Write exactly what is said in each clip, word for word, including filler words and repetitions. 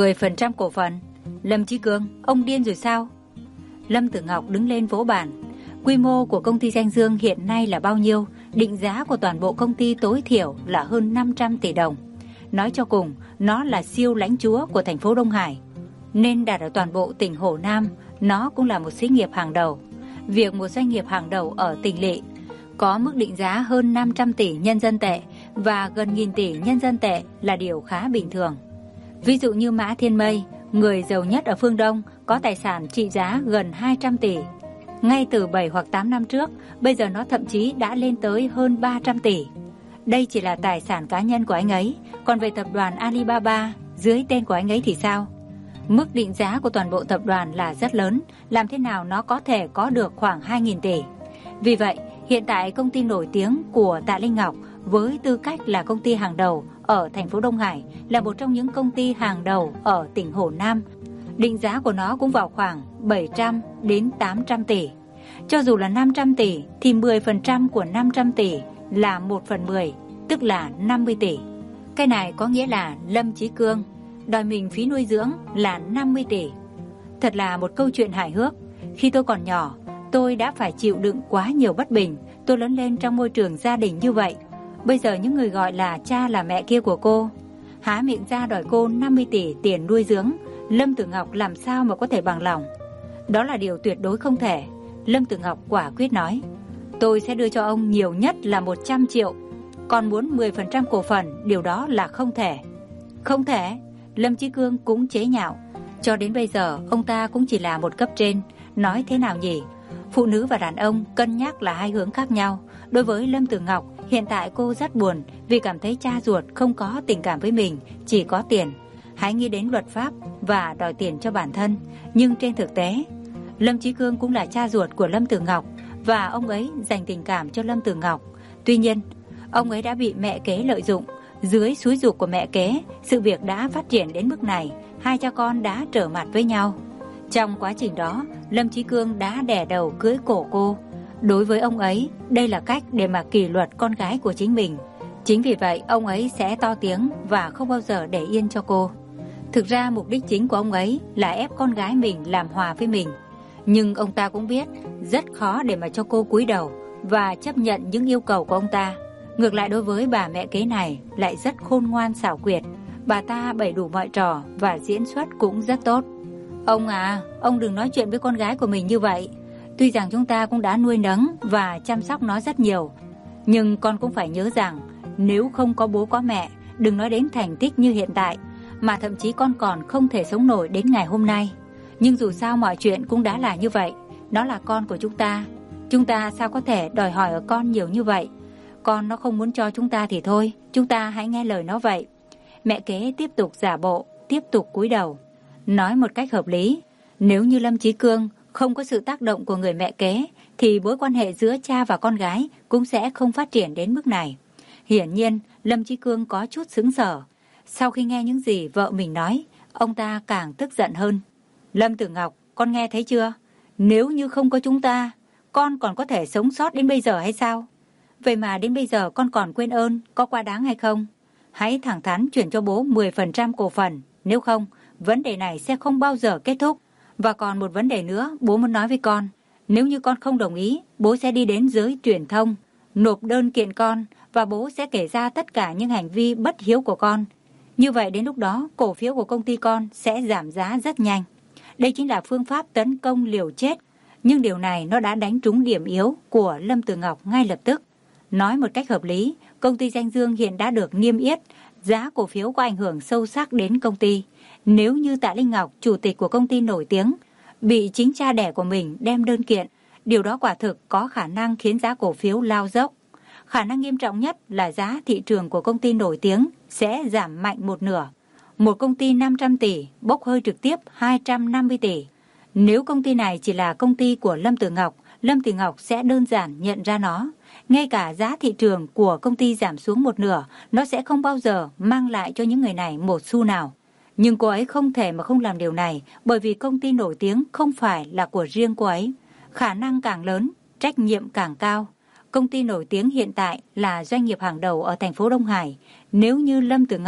mười phần trăm cổ phần. Lâm Chí Cương, ông điên rồi sao? Lâm Tử Ngọc đứng lên vỗ bàn. Quy mô của công ty Danh Dương hiện nay là bao nhiêu? Định giá của toàn bộ công ty tối thiểu là hơn năm trăm tỷ đồng. Nói cho cùng, nó là siêu lãnh chúa của thành phố Đông Hải. Nên đặt ở toàn bộ tỉnh Hồ Nam, nó cũng là một xí nghiệp hàng đầu. Việc một doanh nghiệp hàng đầu ở tỉnh lỵ có mức định giá hơn năm trăm tỷ nhân dân tệ và gần nghìn tỷ nhân dân tệ là điều khá bình thường. Ví dụ như Mã Thiên Mây, người giàu nhất ở phương Đông, có tài sản trị giá gần hai trăm tỷ. Ngay từ bảy hoặc tám năm trước, bây giờ nó thậm chí đã lên tới hơn ba trăm tỷ. Đây chỉ là tài sản cá nhân của anh ấy, còn về tập đoàn Alibaba dưới tên của anh ấy thì sao? Mức định giá của toàn bộ tập đoàn là rất lớn, làm thế nào nó có thể có được khoảng hai nghìn tỷ. Vì vậy, hiện tại công ty nổi tiếng của Tạ Linh Ngọc với tư cách là công ty hàng đầu ở thành phố Đông Hải là một trong những công ty hàng đầu ở tỉnh Hồ Nam. Định giá của nó cũng vào khoảng bảy trăm đến tám trăm tỷ. Cho dù là năm trăm tỷ thì mười phần trăm của năm trăm tỷ là một phần mười, tức là năm mươi tỷ. Cái này có nghĩa là Lâm Chí Cương đòi mình phí nuôi dưỡng là năm mươi tỷ. Thật là một câu chuyện hài hước. Khi tôi còn nhỏ, tôi đã phải chịu đựng quá nhiều bất bình. Tôi lớn lên trong môi trường gia đình như vậy. Bây giờ những người gọi là cha là mẹ kia của cô há miệng ra đòi cô năm mươi tỷ tiền nuôi dưỡng, Lâm Tử Ngọc làm sao mà có thể bằng lòng? Đó là điều tuyệt đối không thể. Lâm Tử Ngọc quả quyết nói, tôi sẽ đưa cho ông nhiều nhất là một trăm triệu, còn muốn mười phần trăm cổ phần, điều đó là không thể. Không thể? Lâm Chí Cương cũng chế nhạo. Cho đến bây giờ, ông ta cũng chỉ là một cấp trên. Nói thế nào nhỉ? Phụ nữ và đàn ông cân nhắc là hai hướng khác nhau. Đối với Lâm Tử Ngọc, hiện tại cô rất buồn vì cảm thấy cha ruột không có tình cảm với mình, chỉ có tiền. Hãy nghĩ đến luật pháp và đòi tiền cho bản thân. Nhưng trên thực tế, Lâm Chí Cương cũng là cha ruột của Lâm Tử Ngọc và ông ấy dành tình cảm cho Lâm Tử Ngọc. Tuy nhiên, ông ấy đã bị mẹ kế lợi dụng. Dưới xúi giục của mẹ kế, sự việc đã phát triển đến mức này. Hai cha con đã trở mặt với nhau. Trong quá trình đó, Lâm Chí Cương đã đẻ đầu cưỡi cổ cô. Đối với ông ấy, đây là cách để mà kỷ luật con gái của chính mình. Chính vì vậy, ông ấy sẽ to tiếng và không bao giờ để yên cho cô. Thực ra mục đích chính của ông ấy là ép con gái mình làm hòa với mình. Nhưng ông ta cũng biết rất khó để mà cho cô cúi đầu và chấp nhận những yêu cầu của ông ta. Ngược lại, đối với bà mẹ kế này lại rất khôn ngoan xảo quyệt. Bà ta bày đủ mọi trò và diễn xuất cũng rất tốt. Ông à, ông đừng nói chuyện với con gái của mình như vậy. Tuy rằng chúng ta cũng đã nuôi nấng và chăm sóc nó rất nhiều, nhưng con cũng phải nhớ rằng nếu không có bố có mẹ, đừng nói đến thành tích như hiện tại, mà thậm chí con còn không thể sống nổi đến ngày hôm nay. Nhưng dù sao mọi chuyện cũng đã là như vậy. Nó là con của chúng ta. Chúng ta sao có thể đòi hỏi ở con nhiều như vậy? Con nó không muốn cho chúng ta thì thôi, chúng ta hãy nghe lời nó vậy. Mẹ kế tiếp tục giả bộ, tiếp tục cúi đầu. Nói một cách hợp lý, nếu như Lâm Chí Cương không có sự tác động của người mẹ kế, thì mối quan hệ giữa cha và con gái cũng sẽ không phát triển đến mức này. Hiển nhiên, Lâm Chí Cương có chút sững sờ. Sau khi nghe những gì vợ mình nói, ông ta càng tức giận hơn. Lâm Tử Ngọc, con nghe thấy chưa? Nếu như không có chúng ta, con còn có thể sống sót đến bây giờ hay sao? Vậy mà đến bây giờ con còn quên ơn, có quá đáng hay không? Hãy thẳng thắn chuyển cho bố mười phần trăm cổ phần, nếu không, vấn đề này sẽ không bao giờ kết thúc. Và còn một vấn đề nữa, bố muốn nói với con. Nếu như con không đồng ý, bố sẽ đi đến giới truyền thông, nộp đơn kiện con và bố sẽ kể ra tất cả những hành vi bất hiếu của con. Như vậy đến lúc đó, cổ phiếu của công ty con sẽ giảm giá rất nhanh. Đây chính là phương pháp tấn công liều chết. Nhưng điều này nó đã đánh trúng điểm yếu của Lâm Tử Ngọc ngay lập tức. Nói một cách hợp lý, công ty Danh Dương hiện đã được niêm yết, giá cổ phiếu có ảnh hưởng sâu sắc đến công ty. Nếu như Tạ Linh Ngọc, chủ tịch của công ty nổi tiếng, bị chính cha đẻ của mình đem đơn kiện, điều đó quả thực có khả năng khiến giá cổ phiếu lao dốc. Khả năng nghiêm trọng nhất là giá thị trường của công ty nổi tiếng sẽ giảm mạnh một nửa. Một công ty năm trăm tỷ bốc hơi trực tiếp hai trăm năm mươi tỷ. Nếu công ty này chỉ là công ty của Lâm Tử Ngọc, Lâm Tử Ngọc sẽ đơn giản nhận ra nó. Ngay cả giá thị trường của công ty giảm xuống một nửa, nó sẽ không bao giờ mang lại cho những người này một xu nào. Nhưng cô ấy không thể mà không làm điều này, bởi vì công ty nổi tiếng không phải là của riêng cô ấy. Khả năng càng lớn, trách nhiệm càng cao. Công ty nổi tiếng hiện tại là doanh nghiệp hàng đầu ở thành phố Đông Hải. Nếu như Lâm Tử Ngọc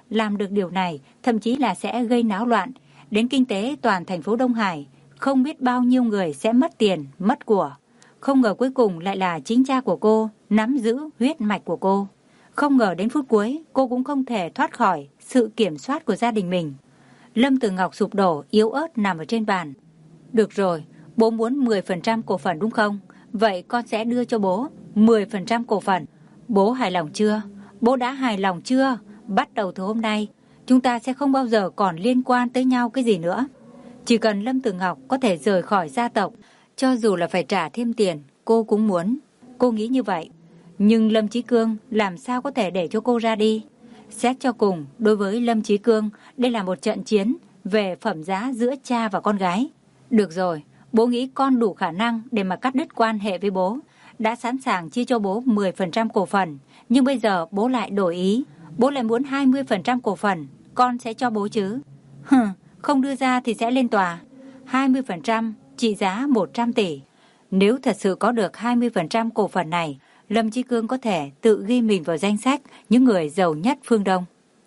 làm được điều này, thậm chí là sẽ gây náo loạn đến kinh tế toàn thành phố Đông Hải. Không biết bao nhiêu người sẽ mất tiền, mất của. Không ngờ cuối cùng lại là chính cha của cô nắm giữ huyết mạch của cô. Không ngờ đến phút cuối, cô cũng không thể thoát khỏi sự kiểm soát của gia đình mình. Lâm Tử Ngọc sụp đổ, yếu ớt nằm ở trên bàn. Được rồi, bố muốn mười phần trăm cổ phần đúng không? Vậy con sẽ đưa cho bố mười phần trăm cổ phần. Bố hài lòng chưa? Bố đã hài lòng chưa? Bắt đầu từ hôm nay, chúng ta sẽ không bao giờ còn liên quan tới nhau cái gì nữa. Chỉ cần Lâm Tử Ngọc có thể rời khỏi gia tộc, cho dù là phải trả thêm tiền, cô cũng muốn. Cô nghĩ như vậy. Nhưng Lâm Chí Cương làm sao có thể để cho cô ra đi? Xét cho cùng, đối với Lâm Chí Cương, đây là một trận chiến về phẩm giá giữa cha và con gái. Được rồi, bố nghĩ con đủ khả năng để mà cắt đứt quan hệ với bố. Đã sẵn sàng chia cho bố mười phần trăm cổ phần. Nhưng bây giờ bố lại đổi ý. Bố lại muốn hai mươi phần trăm cổ phần. Con sẽ cho bố chứ? Hừ, không đưa ra thì sẽ lên tòa. hai mươi phần trăm trị giá một trăm tỷ. Nếu thật sự có được hai mươi phần trăm cổ phần này, Lâm Chí Cương có thể tự ghi mình vào danh sách những người giàu nhất phương Đông.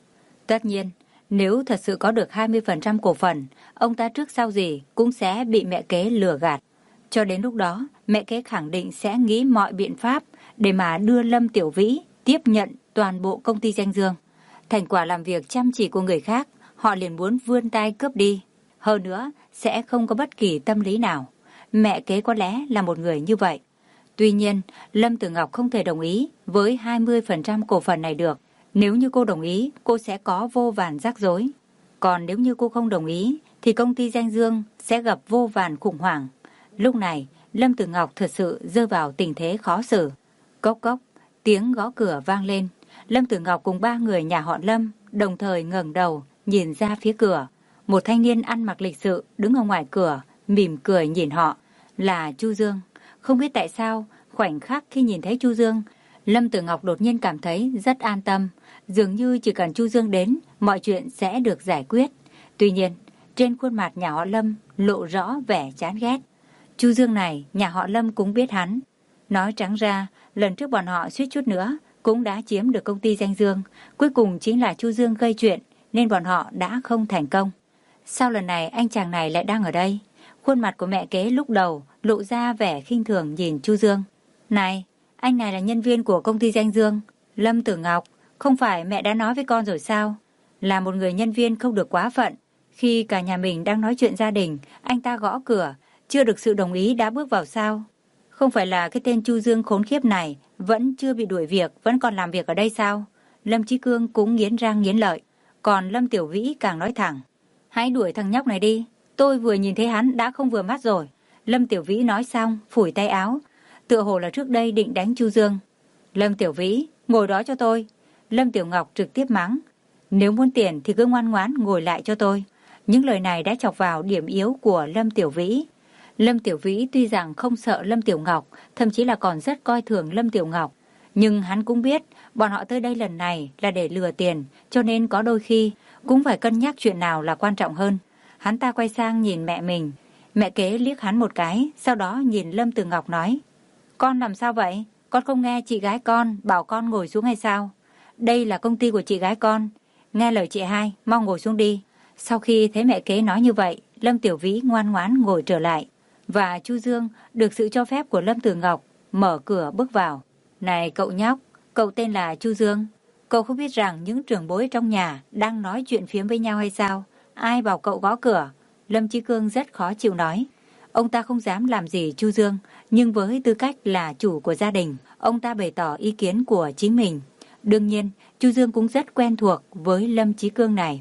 Tất nhiên, nếu thật sự có được hai mươi phần trăm cổ phần, ông ta trước sau gì cũng sẽ bị mẹ kế lừa gạt. Cho đến lúc đó, mẹ kế khẳng định sẽ nghĩ mọi biện pháp để mà đưa Lâm Tiểu Vĩ tiếp nhận toàn bộ công ty Danh Dương. Thành quả làm việc chăm chỉ của người khác, họ liền muốn vươn tay cướp đi. Hơn nữa, sẽ không có bất kỳ tâm lý nào. Mẹ kế có lẽ là một người như vậy. Tuy nhiên, Lâm Tử Ngọc không thể đồng ý với hai mươi phần trăm cổ phần này được. Nếu như cô đồng ý, cô sẽ có vô vàn rắc rối. Còn nếu như cô không đồng ý, thì công ty Danh Dương sẽ gặp vô vàn khủng hoảng. Lúc này, Lâm Tử Ngọc thật sự rơi vào tình thế khó xử. Cốc cốc, tiếng gõ cửa vang lên. Lâm Tử Ngọc cùng ba người nhà họ Lâm đồng thời ngẩng đầu nhìn ra phía cửa. Một thanh niên ăn mặc lịch sự đứng ở ngoài cửa, mỉm cười nhìn họ. Là Chu Dương. Không biết tại sao, khoảnh khắc khi nhìn thấy Chu Dương, Lâm Tử Ngọc đột nhiên cảm thấy rất an tâm. Dường như chỉ cần Chu Dương đến, mọi chuyện sẽ được giải quyết. Tuy nhiên, trên khuôn mặt nhà họ Lâm lộ rõ vẻ chán ghét. Chu Dương này, nhà họ Lâm cũng biết hắn. Nói trắng ra, lần trước bọn họ suýt chút nữa cũng đã chiếm được công ty Danh Dương. Cuối cùng chính là Chu Dương gây chuyện, nên bọn họ đã không thành công. Sao lần này anh chàng này lại đang ở đây? Khuôn mặt của mẹ kế lúc đầu lộ ra vẻ khinh thường nhìn Chu Dương. Này, anh này là nhân viên của công ty Danh Dương. Lâm Tử Ngọc, không phải mẹ đã nói với con rồi sao? Là một người nhân viên không được quá phận. Khi cả nhà mình đang nói chuyện gia đình, anh ta gõ cửa, chưa được sự đồng ý đã bước vào sao? Không phải là cái tên Chu Dương khốn khiếp này vẫn chưa bị đuổi việc, vẫn còn làm việc ở đây sao? Lâm Chí Cương cũng nghiến răng nghiến lợi. Còn Lâm Tiểu Vĩ càng nói thẳng. Hãy đuổi thằng nhóc này đi. Tôi vừa nhìn thấy hắn đã không vừa mắt rồi. Lâm Tiểu Vĩ nói xong, phủi tay áo. Tựa hồ là trước đây định đánh Chu Dương. Lâm Tiểu Vĩ, ngồi đó cho tôi. Lâm Tiểu Ngọc trực tiếp mắng. Nếu muốn tiền thì cứ ngoan ngoãn ngồi lại cho tôi. Những lời này đã chọc vào điểm yếu của Lâm Tiểu Vĩ. Lâm Tiểu Vĩ tuy rằng không sợ Lâm Tiểu Ngọc, thậm chí là còn rất coi thường Lâm Tiểu Ngọc. Nhưng hắn cũng biết bọn họ tới đây lần này là để lừa tiền, cho nên có đôi khi cũng phải cân nhắc chuyện nào là quan trọng hơn. Hắn ta quay sang nhìn mẹ mình. Mẹ kế liếc hắn một cái, sau đó nhìn Lâm Tử Ngọc nói. Con làm sao vậy? Con không nghe chị gái con bảo con ngồi xuống hay sao? Đây là công ty của chị gái con. Nghe lời chị hai, mau ngồi xuống đi. Sau khi thấy mẹ kế nói như vậy, Lâm Tiểu Vĩ ngoan ngoãn ngồi trở lại. Và Chu Dương được sự cho phép của Lâm Tử Ngọc mở cửa bước vào. Này cậu nhóc, cậu tên là Chu Dương. Cậu không biết rằng những trưởng bối trong nhà đang nói chuyện phiếm với nhau hay sao? Ai bảo cậu gõ cửa? Lâm Chí Cương rất khó chịu nói. Ông ta không dám làm gì Chu Dương, nhưng với tư cách là chủ của gia đình, ông ta bày tỏ ý kiến của chính mình. Đương nhiên, Chu Dương cũng rất quen thuộc với Lâm Chí Cương này.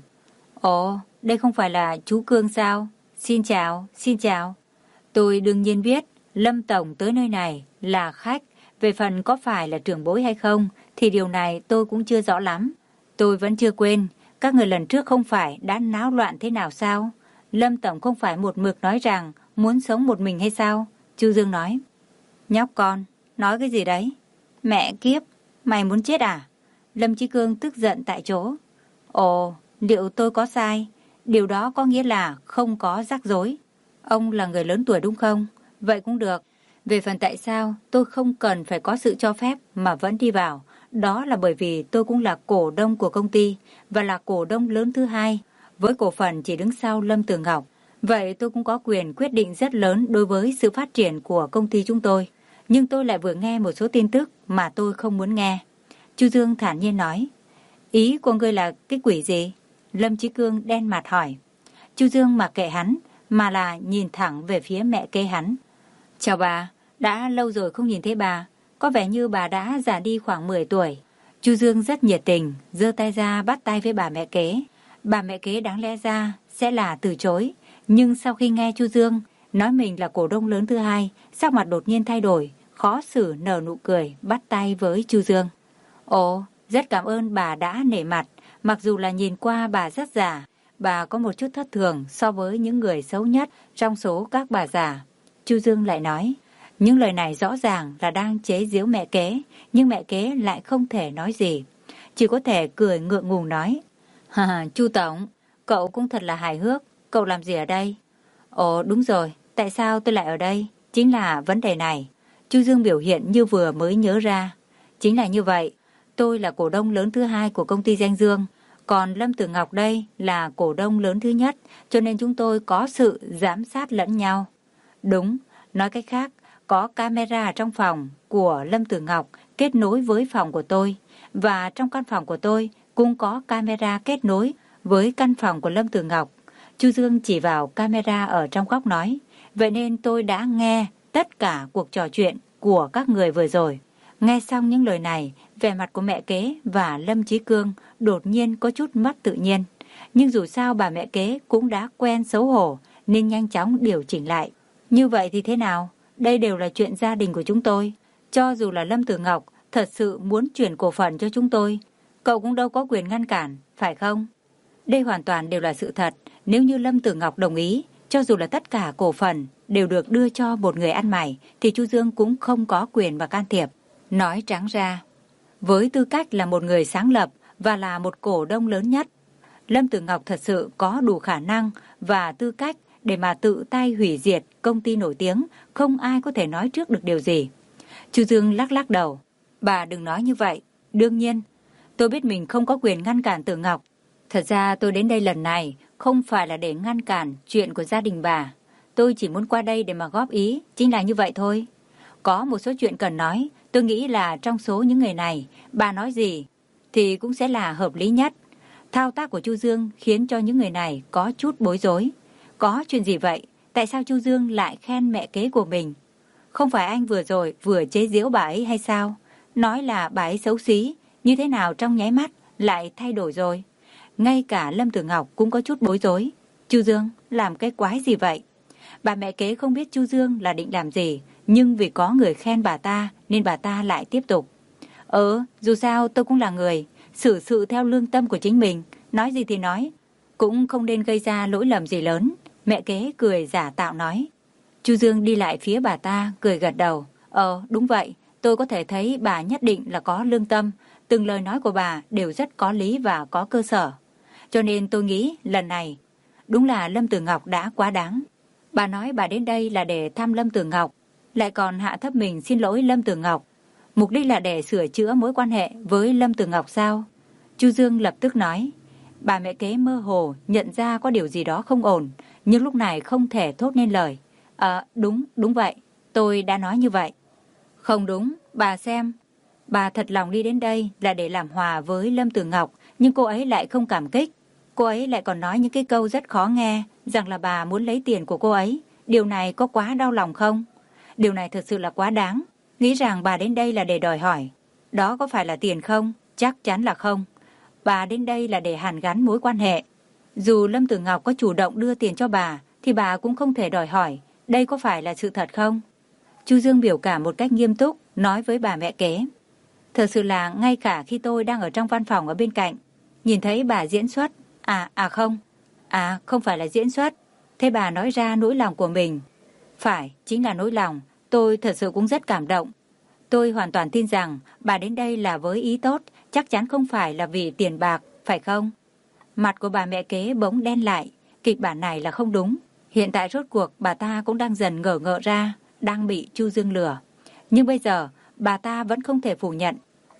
Ồ, đây không phải là chú Cương sao? Xin chào, xin chào. Tôi đương nhiên biết Lâm Tổng tới nơi này là khách. Về phần có phải là trưởng bối hay không thì điều này tôi cũng chưa rõ lắm. Tôi vẫn chưa quên, các người lần trước không phải đã náo loạn thế nào sao? Lâm Tổng không phải một mực nói rằng muốn sống một mình hay sao? Chu Dương nói. Nhóc con, nói cái gì đấy? Mẹ kiếp, mày muốn chết à? Lâm Chí Cương tức giận tại chỗ. Ồ, liệu tôi có sai? Điều đó có nghĩa là không có rắc rối. Ông là người lớn tuổi đúng không? Vậy cũng được. Về phần tại sao tôi không cần phải có sự cho phép mà vẫn đi vào, Đó là bởi vì tôi cũng là cổ đông của công ty và là cổ đông lớn thứ hai, với cổ phần chỉ đứng sau Lâm Tử Ngọc. Vậy tôi cũng có quyền quyết định rất lớn đối với sự phát triển của công ty chúng tôi. Nhưng tôi lại vừa nghe một số tin tức mà tôi không muốn nghe. Chu Dương thản nhiên nói. Ý của ngươi là cái quỷ gì? Lâm Chí Cương đen mặt hỏi. Chu Dương mặc kệ hắn, mà là nhìn thẳng về phía mẹ kế hắn. Chào bà, đã lâu rồi không nhìn thấy bà. Có vẻ như bà đã già đi khoảng mười tuổi. Chu Dương rất nhiệt tình, giơ tay ra bắt tay với bà mẹ kế. Bà mẹ kế đáng lẽ ra sẽ là từ chối. Nhưng sau khi nghe Chu Dương nói mình là cổ đông lớn thứ hai, sắc mặt đột nhiên thay đổi, khó xử nở nụ cười, bắt tay với Chu Dương. Ồ, rất cảm ơn bà đã nể mặt, mặc dù là nhìn qua bà rất già, bà có một chút thất thường so với những người xấu nhất trong số các bà già. Chu Dương lại nói, những lời này rõ ràng là đang chế giễu mẹ kế, nhưng mẹ kế lại không thể nói gì, chỉ có thể cười ngượng ngùng nói. Hà, Chu Tổng, cậu cũng thật là hài hước, cậu làm gì ở đây? Ồ đúng rồi, tại sao tôi lại ở đây? Chính là vấn đề này. Chu Dương biểu hiện như vừa mới nhớ ra. Chính là như vậy, tôi là cổ đông lớn thứ hai của công ty Danh Dương, còn Lâm Tử Ngọc đây là cổ đông lớn thứ nhất, cho nên chúng tôi có sự giám sát lẫn nhau. Đúng, nói cách khác, có camera trong phòng của Lâm Tử Ngọc kết nối với phòng của tôi, và trong căn phòng của tôi cũng có camera kết nối với căn phòng của Lâm Tử Ngọc. Chu Dương chỉ vào camera ở trong góc nói, vậy nên tôi đã nghe tất cả cuộc trò chuyện của các người vừa rồi. Nghe xong những lời này, vẻ mặt của mẹ kế và Lâm Chí Cương đột nhiên có chút mất tự nhiên. Nhưng dù sao bà mẹ kế cũng đã quen xấu hổ nên nhanh chóng điều chỉnh lại. Như vậy thì thế nào? Đây đều là chuyện gia đình của chúng tôi. Cho dù là Lâm Tử Ngọc thật sự muốn chuyển cổ phần cho chúng tôi, cậu cũng đâu có quyền ngăn cản, phải không? Đây hoàn toàn đều là sự thật. Nếu như Lâm Tử Ngọc đồng ý, cho dù là tất cả cổ phần đều được đưa cho một người ăn mày, thì Chu Dương cũng không có quyền mà can thiệp. Nói trắng ra, với tư cách là một người sáng lập và là một cổ đông lớn nhất, Lâm Tử Ngọc thật sự có đủ khả năng và tư cách để mà tự tay hủy diệt công ty nổi tiếng, không ai có thể nói trước được điều gì. Chu Dương lắc lắc đầu. Bà đừng nói như vậy. Đương nhiên, tôi biết mình không có quyền ngăn cản Tử Ngọc. Thật ra tôi đến đây lần này không phải là để ngăn cản chuyện của gia đình bà. Tôi chỉ muốn qua đây để mà góp ý, chính là như vậy thôi. Có một số chuyện cần nói, tôi nghĩ là trong số những người này, bà nói gì thì cũng sẽ là hợp lý nhất. Thao tác của Chu Dương khiến cho những người này có chút bối rối. Có chuyện gì vậy? Tại sao Chu Dương lại khen mẹ kế của mình? Không phải anh vừa rồi vừa chế giễu bà ấy hay sao? Nói là bà ấy xấu xí, như thế nào trong nháy mắt lại thay đổi rồi? Ngay cả Lâm Tử Ngọc cũng có chút bối rối. Chu Dương làm cái quái gì vậy? Bà mẹ kế không biết Chu Dương là định làm gì, nhưng vì có người khen bà ta nên bà ta lại tiếp tục. Ờ, dù sao tôi cũng là người, xử sự theo lương tâm của chính mình, nói gì thì nói, cũng không nên gây ra lỗi lầm gì lớn. Mẹ kế cười giả tạo nói. Chu Dương đi lại phía bà ta, cười gật đầu. Ờ, đúng vậy, tôi có thể thấy bà nhất định là có lương tâm, từng lời nói của bà đều rất có lý và có cơ sở. Cho nên tôi nghĩ lần này, đúng là Lâm Tử Ngọc đã quá đáng. Bà nói bà đến đây là để thăm Lâm Tử Ngọc, lại còn hạ thấp mình xin lỗi Lâm Tử Ngọc. Mục đích là để sửa chữa mối quan hệ với Lâm Tử Ngọc sao? Chu Dương lập tức nói. Bà mẹ kế mơ hồ nhận ra có điều gì đó không ổn, nhưng lúc này không thể thốt nên lời. À, đúng, đúng vậy, tôi đã nói như vậy. Không đúng, bà xem. Bà thật lòng đi đến đây là để làm hòa với Lâm Tử Ngọc, nhưng cô ấy lại không cảm kích. Cô ấy lại còn nói những cái câu rất khó nghe, rằng là bà muốn lấy tiền của cô ấy. Điều này có quá đau lòng không? Điều này thật sự là quá đáng. Nghĩ rằng bà đến đây là để đòi hỏi. Đó có phải là tiền không? Chắc chắn là không. Bà đến đây là để hàn gắn mối quan hệ. Dù Lâm Tử Ngọc có chủ động đưa tiền cho bà, thì bà cũng không thể đòi hỏi. Đây có phải là sự thật không? Chu Dương biểu cảm một cách nghiêm túc, nói với bà mẹ kế. Thật sự là ngay cả khi tôi đang ở trong văn phòng ở bên cạnh, nhìn thấy bà diễn xuất. À, à không. À, không phải là diễn xuất. Thế bà nói ra nỗi lòng của mình. Phải, chính là nỗi lòng. Tôi thật sự cũng rất cảm động. Tôi hoàn toàn tin rằng bà đến đây là với ý tốt, chắc chắn không phải là vì tiền bạc, phải không? Mặt của bà mẹ kế bỗng đen lại, kịch bản này là không đúng. Hiện tại rốt cuộc bà ta cũng đang dần ngờ ngợ ra, đang bị Chu Dương lừa. Nhưng bây giờ bà ta vẫn không thể phủ nhận.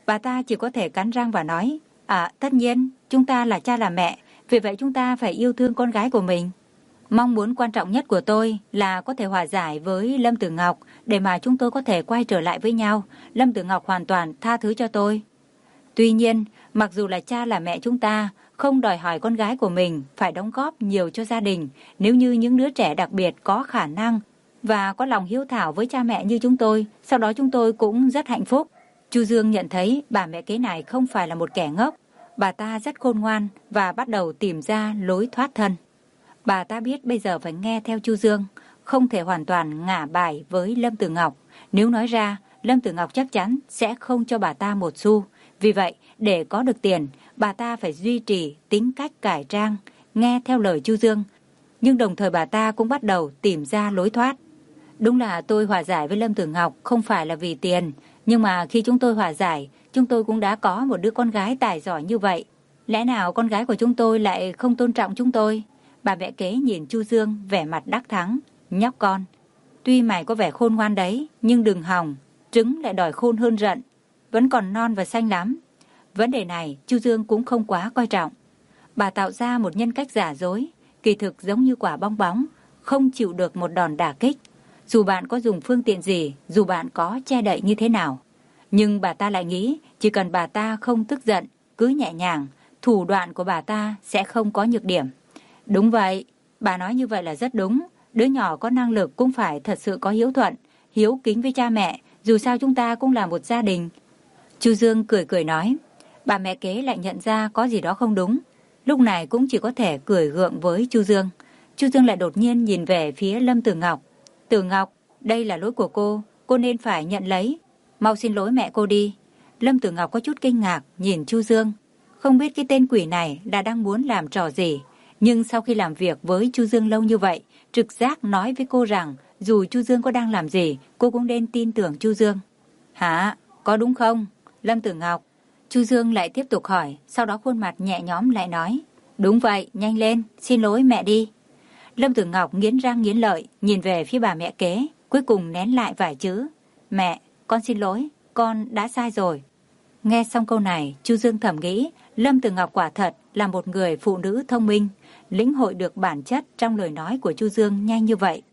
Bà ta chỉ có thể cắn răng và nói, à, tất nhiên, chúng ta là cha là mẹ, vì vậy chúng ta phải yêu thương con gái của mình. Mong muốn quan trọng nhất của tôi là có thể hòa giải với Lâm Tử Ngọc để mà chúng tôi có thể quay trở lại với nhau. Lâm Tử Ngọc hoàn toàn tha thứ cho tôi. Tuy nhiên, mặc dù là cha là mẹ chúng ta, không đòi hỏi con gái của mình phải đóng góp nhiều cho gia đình. Nếu như những đứa trẻ đặc biệt có khả năng và có lòng hiếu thảo với cha mẹ như chúng tôi, sau đó chúng tôi cũng rất hạnh phúc. Chu Dương nhận thấy bà mẹ kế này không phải là một kẻ ngốc. Bà ta rất khôn ngoan và bắt đầu tìm ra lối thoát thân. Bà ta biết bây giờ phải nghe theo Chu Dương, không thể hoàn toàn ngả bài với Lâm Tử Ngọc. Nếu nói ra, Lâm Tử Ngọc chắc chắn sẽ không cho bà ta một xu. Vì vậy, để có được tiền, bà ta phải duy trì tính cách cải trang, nghe theo lời Chu Dương. Nhưng đồng thời bà ta cũng bắt đầu tìm ra lối thoát. Đúng là tôi hòa giải với Lâm Tử Ngọc không phải là vì tiền, nhưng mà khi chúng tôi hòa giải, chúng tôi cũng đã có một đứa con gái tài giỏi như vậy. Lẽ nào con gái của chúng tôi lại không tôn trọng chúng tôi? Bà mẹ kế nhìn Chu Dương vẻ mặt đắc thắng. Nhóc con, tuy mày có vẻ khôn ngoan đấy, nhưng đừng hòng, trứng lại đòi khôn hơn rận. Vẫn còn non và xanh lắm. Vấn đề này Chu Dương cũng không quá coi trọng. Bà tạo ra một nhân cách giả dối, kỳ thực giống như quả bong bóng, không chịu được một đòn đả kích. Dù bạn có dùng phương tiện gì, dù bạn có che đậy như thế nào. Nhưng bà ta lại nghĩ chỉ cần bà ta không tức giận, cứ nhẹ nhàng, thủ đoạn của bà ta sẽ không có nhược điểm. Đúng vậy, bà nói như vậy là rất đúng. Đứa nhỏ có năng lực cũng phải thật sự có hiếu thuận, hiếu kính với cha mẹ, dù sao chúng ta cũng là một gia đình. Chu Dương cười cười nói. Bà mẹ kế lại nhận ra có gì đó không đúng. Lúc này cũng chỉ có thể cười gượng với Chu Dương. Chu Dương lại đột nhiên nhìn về phía Lâm Tử Ngọc. Tử Ngọc, đây là lỗi của cô, cô nên phải nhận lấy. Mau xin lỗi mẹ cô đi. Lâm Tử Ngọc có chút kinh ngạc nhìn Chu Dương. Không biết cái tên quỷ này là đang muốn làm trò gì. Nhưng sau khi làm việc với Chu Dương lâu như vậy, trực giác nói với cô rằng dù Chu Dương có đang làm gì, cô cũng nên tin tưởng Chu Dương. Hả? Có đúng không? Lâm Tử Ngọc. Chu Dương lại tiếp tục hỏi, sau đó khuôn mặt nhẹ nhõm lại nói. Đúng vậy, nhanh lên, xin lỗi mẹ đi. Lâm Tử Ngọc nghiến răng nghiến lợi, nhìn về phía bà mẹ kế, cuối cùng nén lại vài chữ. Mẹ, con xin lỗi, con đã sai rồi. Nghe xong câu này, Chu Dương thầm nghĩ, Lâm Tử Ngọc quả thật là một người phụ nữ thông minh, lĩnh hội được bản chất trong lời nói của Chu Dương nhanh như vậy.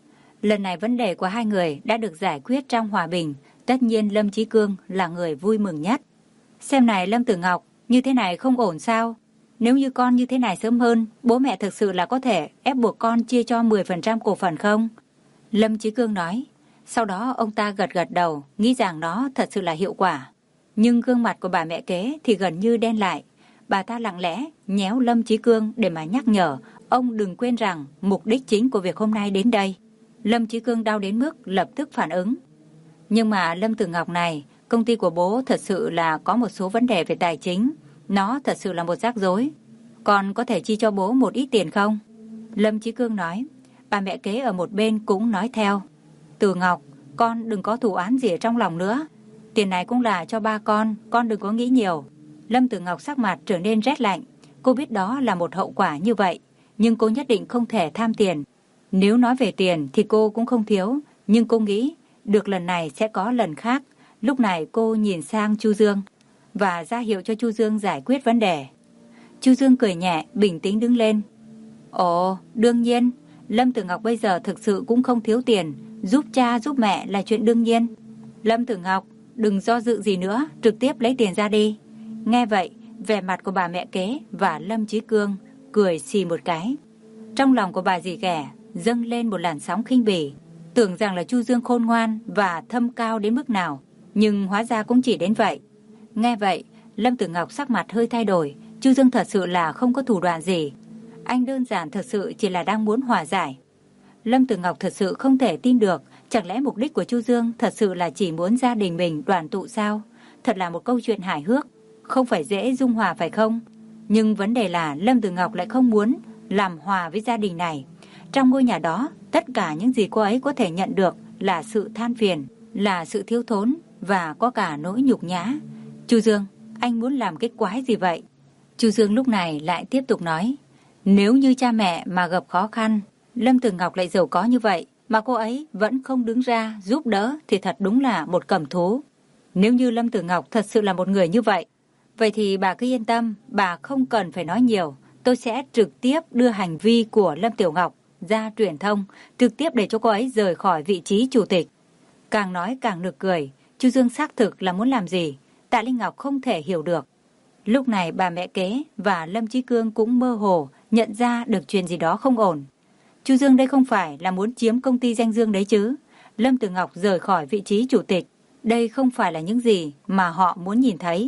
Lần này vấn đề của hai người đã được giải quyết trong hòa bình, tất nhiên Lâm Chí Cương là người vui mừng nhất. Xem này Lâm Tử Ngọc, như thế này không ổn sao? Nếu như con như thế này sớm hơn, bố mẹ thực sự là có thể ép buộc con chia cho mười phần trăm cổ phần không? Lâm Chí Cương nói. Sau đó ông ta gật gật đầu, nghĩ rằng nó thật sự là hiệu quả. Nhưng gương mặt của bà mẹ kế thì gần như đen lại. Bà ta lặng lẽ nhéo Lâm Chí Cương để mà nhắc nhở ông đừng quên rằng mục đích chính của việc hôm nay đến đây. Lâm Chí Cương đau đến mức lập tức phản ứng. Nhưng mà Lâm Tử Ngọc này, công ty của bố thật sự là có một số vấn đề về tài chính. Nó thật sự là một rắc rối. Con có thể chi cho bố một ít tiền không? Lâm Chí Cương nói. Bà mẹ kế ở một bên cũng nói theo. Tử Ngọc, con đừng có thù oán gì ở trong lòng nữa. Tiền này cũng là cho ba con, con đừng có nghĩ nhiều. Lâm Tử Ngọc sắc mặt trở nên rét lạnh. Cô biết đó là một hậu quả như vậy, nhưng cô nhất định không thể tham tiền. Nếu nói về tiền thì cô cũng không thiếu, nhưng cô nghĩ được lần này sẽ có lần khác. Lúc này cô nhìn sang Chu Dương và ra hiệu cho Chu Dương giải quyết vấn đề. Chu Dương cười nhẹ, bình tĩnh đứng lên. Ồ, đương nhiên, Lâm Tử Ngọc bây giờ thực sự cũng không thiếu tiền, giúp cha giúp mẹ là chuyện đương nhiên. Lâm Tử Ngọc, đừng do dự gì nữa, trực tiếp lấy tiền ra đi. Nghe vậy, vẻ mặt của bà mẹ kế và Lâm Chí Cương cười xì một cái. Trong lòng của bà dì ghẻ dâng lên một làn sóng khinh bỉ, tưởng rằng là Chu Dương khôn ngoan và thâm cao đến mức nào, nhưng hóa ra cũng chỉ đến vậy. Nghe vậy, Lâm Tử Ngọc sắc mặt hơi thay đổi. Chu Dương thật sự là không có thủ đoạn gì, anh đơn giản thật sự chỉ là đang muốn hòa giải. Lâm Tử Ngọc thật sự không thể tin được, chẳng lẽ mục đích của Chu Dương thật sự là chỉ muốn gia đình mình đoàn tụ sao? Thật là một câu chuyện hài hước, không phải dễ dung hòa phải không? Nhưng vấn đề là Lâm Tử Ngọc lại không muốn làm hòa với gia đình này. Trong ngôi nhà đó, tất cả những gì cô ấy có thể nhận được là sự than phiền, là sự thiếu thốn và có cả nỗi nhục nhã. Chu Dương, anh muốn làm cái quái gì vậy? Chu Dương lúc này lại tiếp tục nói, nếu như cha mẹ mà gặp khó khăn, Lâm Tử Ngọc lại giàu có như vậy, mà cô ấy vẫn không đứng ra giúp đỡ thì thật đúng là một cầm thú. Nếu như Lâm Tử Ngọc thật sự là một người như vậy, vậy thì bà cứ yên tâm, bà không cần phải nói nhiều. Tôi sẽ trực tiếp đưa hành vi của Lâm Tiểu Ngọc ra truyền thông, trực tiếp để cho cô ấy rời khỏi vị trí chủ tịch. Càng nói càng nực cười, Chu Dương xác thực là muốn làm gì, Tạ Linh Ngọc không thể hiểu được. Lúc này bà mẹ kế và Lâm Chí Cương cũng mơ hồ nhận ra được chuyện gì đó không ổn. Chu Dương đây không phải là muốn chiếm công ty Danh Dương đấy chứ. Lâm Tử Ngọc rời khỏi vị trí chủ tịch, đây không phải là những gì mà họ muốn nhìn thấy.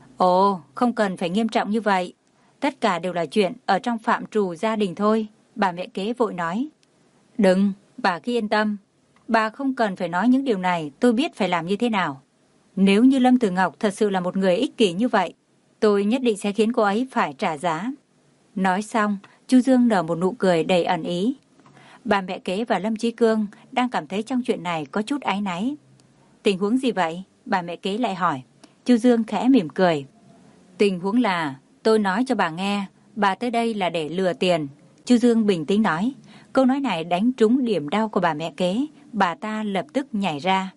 Ồ, không cần phải nghiêm trọng như vậy. Tất cả đều là chuyện ở trong phạm trù gia đình thôi, bà mẹ kế vội nói. Đừng, bà cứ yên tâm. Bà không cần phải nói những điều này, tôi biết phải làm như thế nào. Nếu như Lâm Tử Ngọc thật sự là một người ích kỷ như vậy, tôi nhất định sẽ khiến cô ấy phải trả giá. Nói xong, Chu Dương nở một nụ cười đầy ẩn ý. Bà mẹ kế và Lâm Chí Cương đang cảm thấy trong chuyện này có chút áy náy. Tình huống gì vậy? Bà mẹ kế lại hỏi. Chu Dương khẽ mỉm cười. Tình huống là, tôi nói cho bà nghe, bà tới đây là để lừa tiền. Chu Dương bình tĩnh nói. Câu nói này đánh trúng điểm đau của bà mẹ kế. Bà ta lập tức nhảy ra.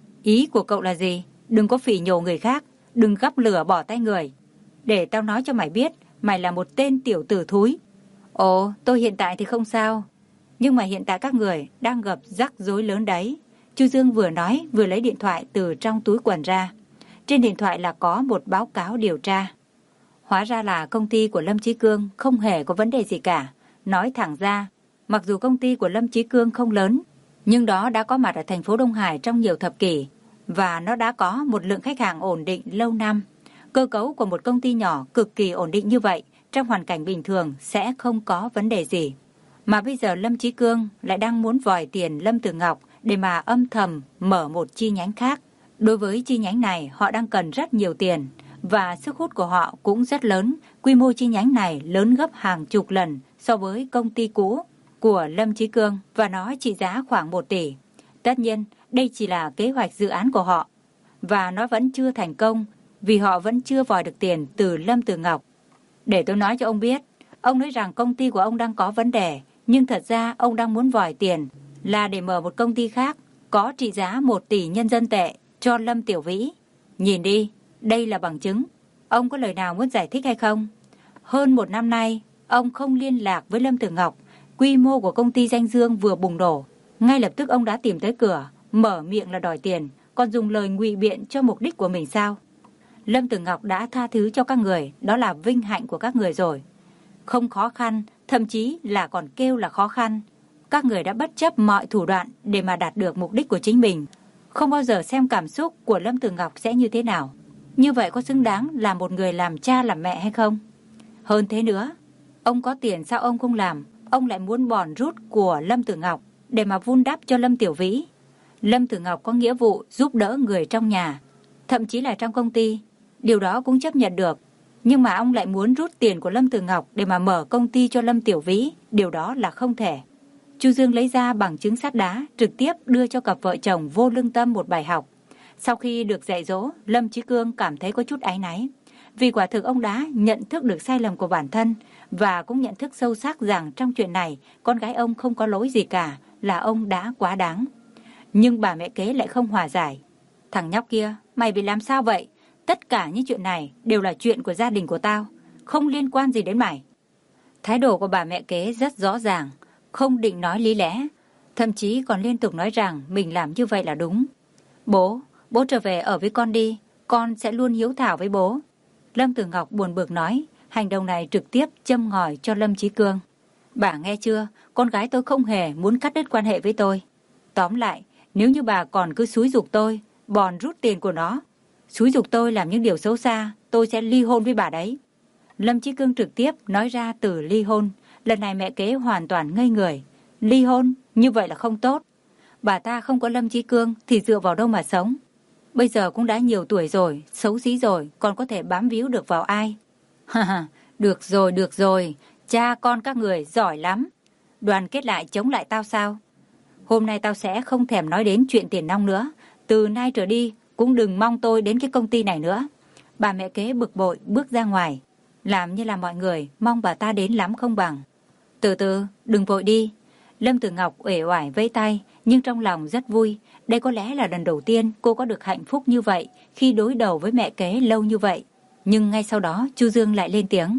Ý của cậu là gì? Đừng có phỉ nhổ người khác, đừng gắp lửa bỏ tay người. Để tao nói cho mày biết, mày là một tên tiểu tử thúi. Ồ, tôi hiện tại thì không sao. Nhưng mà hiện tại các người đang gặp rắc rối lớn đấy. Chu Dương vừa nói vừa lấy điện thoại từ trong túi quần ra. Trên điện thoại là có một báo cáo điều tra. Hóa ra là công ty của Lâm Chí Cương không hề có vấn đề gì cả. Nói thẳng ra, mặc dù công ty của Lâm Chí Cương không lớn, nhưng đó đã có mặt ở thành phố Đông Hải trong nhiều thập kỷ và nó đã có một lượng khách hàng ổn định lâu năm. Cơ cấu của một công ty nhỏ cực kỳ ổn định như vậy, trong hoàn cảnh bình thường sẽ không có vấn đề gì. Mà bây giờ Lâm Chí Cương lại đang muốn vòi tiền Lâm Tử Ngọc để mà âm thầm mở một chi nhánh khác. Đối với chi nhánh này, họ đang cần rất nhiều tiền và sức hút của họ cũng rất lớn. Quy mô chi nhánh này lớn gấp hàng chục lần so với công ty cũ của Lâm Chí Cương và nó trị giá khoảng một tỷ. Tất nhiên, đây chỉ là kế hoạch dự án của họ và nó vẫn chưa thành công vì họ vẫn chưa vòi được tiền từ Lâm Tử Ngọc. Để tôi nói cho ông biết, ông nói rằng công ty của ông đang có vấn đề, nhưng thật ra ông đang muốn vòi tiền là để mở một công ty khác có trị giá một tỷ nhân dân tệ cho Lâm Tiểu Vĩ. Nhìn đi, đây là bằng chứng. Ông có lời nào muốn giải thích hay không? Hơn một năm nay, ông không liên lạc với Lâm Tử Ngọc. Quy mô của công ty Danh Dương vừa bùng nổ. Ngay lập tức ông đã tìm tới cửa, mở miệng là đòi tiền, còn dùng lời ngụy biện cho mục đích của mình sao? Lâm Tử Ngọc đã tha thứ cho các người, đó là vinh hạnh của các người rồi. Không khó khăn, thậm chí là còn kêu là khó khăn. Các người đã bất chấp mọi thủ đoạn để mà đạt được mục đích của chính mình. Không bao giờ xem cảm xúc của Lâm Tử Ngọc sẽ như thế nào. Như vậy có xứng đáng là một người làm cha làm mẹ hay không? Hơn thế nữa, ông có tiền sao ông không làm? Ông lại muốn bòn rút của Lâm Tử Ngọc để mà vun đắp cho Lâm Tiểu Vĩ. Lâm Tử Ngọc có nghĩa vụ giúp đỡ người trong nhà, thậm chí là trong công ty. Điều đó cũng chấp nhận được. Nhưng mà ông lại muốn rút tiền của Lâm Tử Ngọc để mà mở công ty cho Lâm Tiểu Vĩ. Điều đó là không thể. Chu Dương lấy ra bằng chứng sắt đá, trực tiếp đưa cho cặp vợ chồng vô lương tâm một bài học. Sau khi được dạy dỗ, Lâm Chí Cương cảm thấy có chút áy náy. Vì quả thực ông đã nhận thức được sai lầm của bản thân và cũng nhận thức sâu sắc rằng trong chuyện này con gái ông không có lỗi gì cả, là ông đã quá đáng. Nhưng bà mẹ kế lại không hòa giải. Thằng nhóc kia, mày bị làm sao vậy? Tất cả những chuyện này đều là chuyện của gia đình của tao, không liên quan gì đến mày. Thái độ của bà mẹ kế rất rõ ràng, không định nói lý lẽ, thậm chí còn liên tục nói rằng mình làm như vậy là đúng. Bố, bố trở về ở với con đi, con sẽ luôn hiếu thảo với bố. Lâm Tử Ngọc buồn bực nói, hành động này trực tiếp châm ngòi cho Lâm Chí Cương. Bà nghe chưa, con gái tôi không hề muốn cắt đứt quan hệ với tôi. Tóm lại, nếu như bà còn cứ xúi giục tôi, bòn rút tiền của nó, xúi giục tôi làm những điều xấu xa, tôi sẽ ly hôn với bà đấy. Lâm Chí Cương trực tiếp nói ra từ ly hôn. Lần này mẹ kế hoàn toàn ngây người. Ly hôn, như vậy là không tốt. Bà ta không có Lâm Chí Cương thì dựa vào đâu mà sống. Bây giờ cũng đã nhiều tuổi rồi, xấu xí rồi, còn có thể bám víu được vào ai? Ha ha, được rồi, được rồi, cha con các người giỏi lắm. Đoàn kết lại chống lại tao sao? Hôm nay tao sẽ không thèm nói đến chuyện tiền nong nữa. Từ nay trở đi, cũng đừng mong tôi đến cái công ty này nữa. Bà mẹ kế bực bội bước ra ngoài, làm như là mọi người mong bà ta đến lắm không bằng. Từ từ, đừng vội đi. Lâm Tử Ngọc uể oải vẫy tay, nhưng trong lòng rất vui. Đây có lẽ là lần đầu tiên cô có được hạnh phúc như vậy khi đối đầu với mẹ kế lâu như vậy. Nhưng ngay sau đó Chu Dương lại lên tiếng.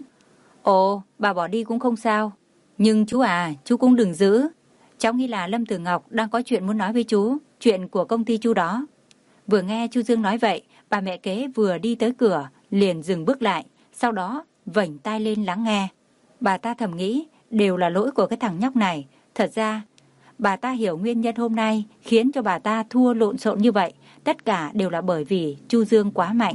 Ồ, bà bỏ đi cũng không sao. Nhưng chú à, chú cũng đừng giữ. Cháu nghĩ là Lâm Tử Ngọc đang có chuyện muốn nói với chú, chuyện của công ty chú đó. Vừa nghe Chu Dương nói vậy, bà mẹ kế vừa đi tới cửa, liền dừng bước lại, sau đó vểnh tai lên lắng nghe. Bà ta thầm nghĩ, đều là lỗi của cái thằng nhóc này. Thật ra, bà ta hiểu nguyên nhân hôm nay khiến cho bà ta thua lộn xộn như vậy. Tất cả đều là bởi vì Chu Dương quá mạnh.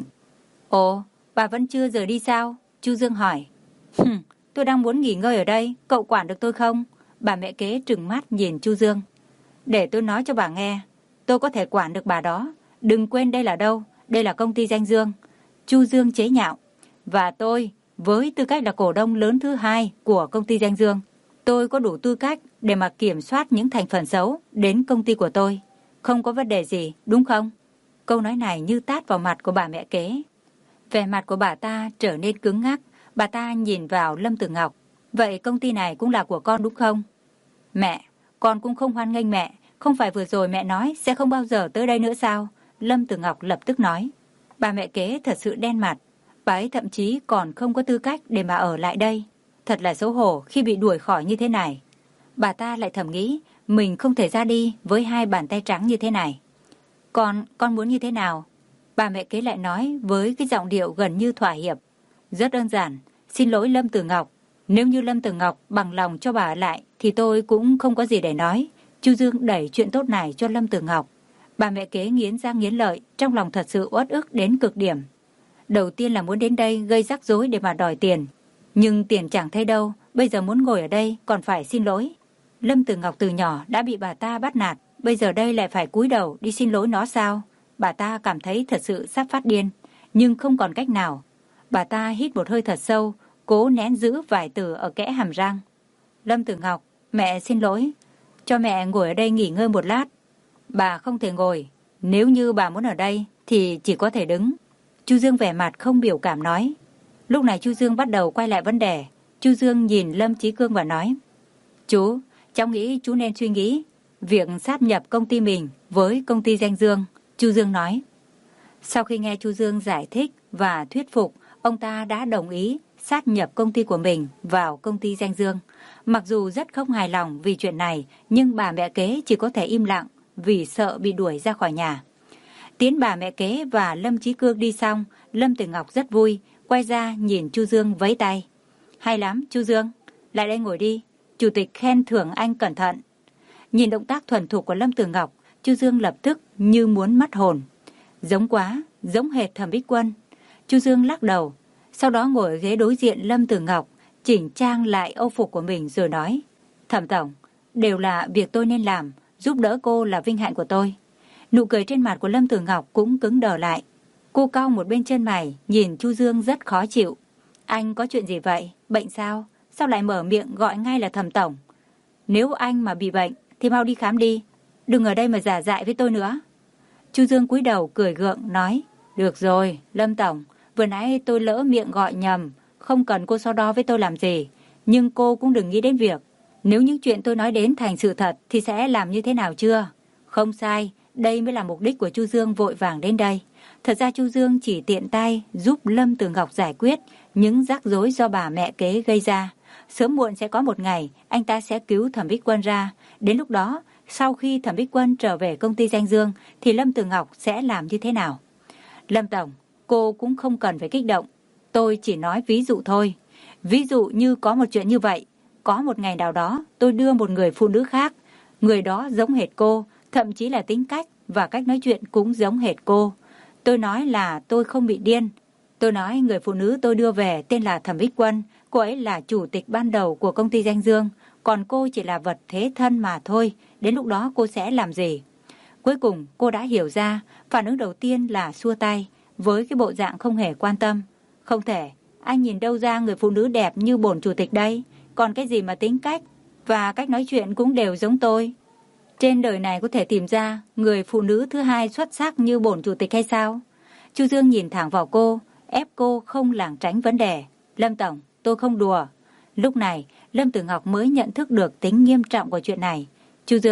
Ồ, bà vẫn chưa rời đi sao? Chu Dương hỏi. Hừm, tôi đang muốn nghỉ ngơi ở đây, cậu quản được tôi không? Bà mẹ kế trừng mắt nhìn Chu Dương. Để tôi nói cho bà nghe, tôi có thể quản được bà đó. Đừng quên đây là đâu, đây là công ty Danh Dương. Chu Dương chế nhạo. Và tôi, với tư cách là cổ đông lớn thứ hai của công ty Danh Dương, tôi có đủ tư cách để mà kiểm soát những thành phần xấu đến công ty của tôi. Không có vấn đề gì, đúng không? Câu nói này như tát vào mặt của bà mẹ kế. Vẻ mặt của bà ta trở nên cứng ngắc. Bà ta nhìn vào Lâm Tử Ngọc. Vậy công ty này cũng là của con đúng không? Mẹ, con cũng không hoan nghênh mẹ. Không phải vừa rồi mẹ nói sẽ không bao giờ tới đây nữa sao? Lâm Tử Ngọc lập tức nói. Bà mẹ kế thật sự đen mặt. Bà ấy thậm chí còn không có tư cách để mà ở lại đây. Thật là xấu hổ khi bị đuổi khỏi như thế này. Bà ta lại thầm nghĩ mình không thể ra đi với hai bàn tay trắng như thế này. Con, con muốn như thế nào? Bà mẹ kế lại nói với cái giọng điệu gần như thỏa hiệp. Rất đơn giản, xin lỗi Lâm Tử Ngọc. Nếu như Lâm Tử Ngọc bằng lòng cho bà ở lại thì tôi cũng không có gì để nói. Chu Dương đẩy chuyện tốt này cho Lâm Tử Ngọc. Bà mẹ kế nghiến răng nghiến lợi, trong lòng thật sự uất ức đến cực điểm. Đầu tiên là muốn đến đây gây rắc rối để mà đòi tiền. Nhưng tiền chẳng thấy đâu, bây giờ muốn ngồi ở đây còn phải xin lỗi. Lâm Tử Ngọc từ nhỏ đã bị bà ta bắt nạt, bây giờ đây lại phải cúi đầu đi xin lỗi nó sao? Bà ta cảm thấy thật sự sắp phát điên, nhưng không còn cách nào. Bà ta hít một hơi thật sâu, cố nén giữ vài từ ở kẽ hàm răng. Lâm Tử Ngọc, mẹ xin lỗi. Cho mẹ ngồi ở đây nghỉ ngơi một lát. Bà không thể ngồi. Nếu như bà muốn ở đây thì chỉ có thể đứng. Chu Dương vẻ mặt không biểu cảm nói. Lúc này Chu Dương bắt đầu quay lại vấn đề. Chu Dương nhìn Lâm Chí Cương và nói. Chú, cháu nghĩ chú nên suy nghĩ việc sáp nhập công ty mình với công ty Danh Dương. Chu Dương nói. Sau khi nghe Chu Dương giải thích và thuyết phục, ông ta đã đồng ý sát nhập công ty của mình vào công ty Danh Dương. Mặc dù rất không hài lòng vì chuyện này, nhưng bà mẹ kế chỉ có thể im lặng vì sợ bị đuổi ra khỏi nhà. Tiến bà mẹ kế và Lâm Chí Cương đi xong, Lâm Tử Ngọc rất vui, quay ra nhìn Chu Dương vẫy tay. Hay lắm, Chu Dương, lại đây ngồi đi, chủ tịch khen thưởng anh cẩn thận. Nhìn động tác thuần thục của Lâm Tử Ngọc, Chu Dương lập tức như muốn mất hồn. Giống quá, giống hệt Thẩm Bích Quân. Chu Dương lắc đầu, sau đó ngồi ở ghế đối diện Lâm Tử Ngọc, chỉnh trang lại âu phục của mình rồi nói. Thẩm tổng, đều là việc tôi nên làm, giúp đỡ cô là vinh hạnh của tôi. Nụ cười trên mặt của Lâm Tử Ngọc cũng cứng đờ lại. Cô cau một bên chân mày, nhìn Chu Dương rất khó chịu. Anh có chuyện gì vậy? Bệnh sao? Sao lại mở miệng gọi ngay là Thẩm tổng? Nếu anh mà bị bệnh thì mau đi khám đi. Đừng ở đây mà giả dại với tôi nữa. Chu Dương cúi đầu cười gượng nói. Được rồi, Lâm tổng, vừa nãy tôi lỡ miệng gọi nhầm, không cần cô so đo với tôi làm gì. Nhưng cô cũng đừng nghĩ đến việc nếu những chuyện tôi nói đến thành sự thật thì sẽ làm như thế nào chưa? Không sai, đây mới là mục đích của Chu Dương vội vàng đến đây. Thật ra Chu Dương chỉ tiện tay giúp Lâm Tử Ngọc giải quyết những rắc rối do bà mẹ kế gây ra. Sớm muộn sẽ có một ngày anh ta sẽ cứu Thẩm Bích Quân ra. Đến lúc đó, sau khi Thẩm Bích Quân trở về công ty Danh Dương thì Lâm Tử Ngọc sẽ làm như thế nào? Lâm tổng, cô cũng không cần phải kích động. Tôi chỉ nói ví dụ thôi. Ví dụ như có một chuyện như vậy. Có một ngày nào đó tôi đưa một người phụ nữ khác. Người đó giống hệt cô, thậm chí là tính cách và cách nói chuyện cũng giống hệt cô. Tôi nói là tôi không bị điên. Tôi nói người phụ nữ tôi đưa về tên là Thẩm Bích Quân. Cô ấy là chủ tịch ban đầu của công ty Danh Dương. Còn cô chỉ là vật thế thân mà thôi. Đến lúc đó cô sẽ làm gì? Cuối cùng cô đã hiểu ra. Phản ứng đầu tiên là xua tay, với cái bộ dạng không hề quan tâm. Không thể, anh nhìn đâu ra người phụ nữ đẹp như bổn chủ tịch đây. Còn cái gì mà tính cách và cách nói chuyện cũng đều giống tôi. Trên đời này có thể tìm ra người phụ nữ thứ hai xuất sắc như bổn chủ tịch hay sao? Chu Dương nhìn thẳng vào cô, ép cô không lảng tránh vấn đề. Lâm tổng, tôi không đùa. Lúc này, Lâm Tử Ngọc mới nhận thức được tính nghiêm trọng của chuyện này. Chu Dương,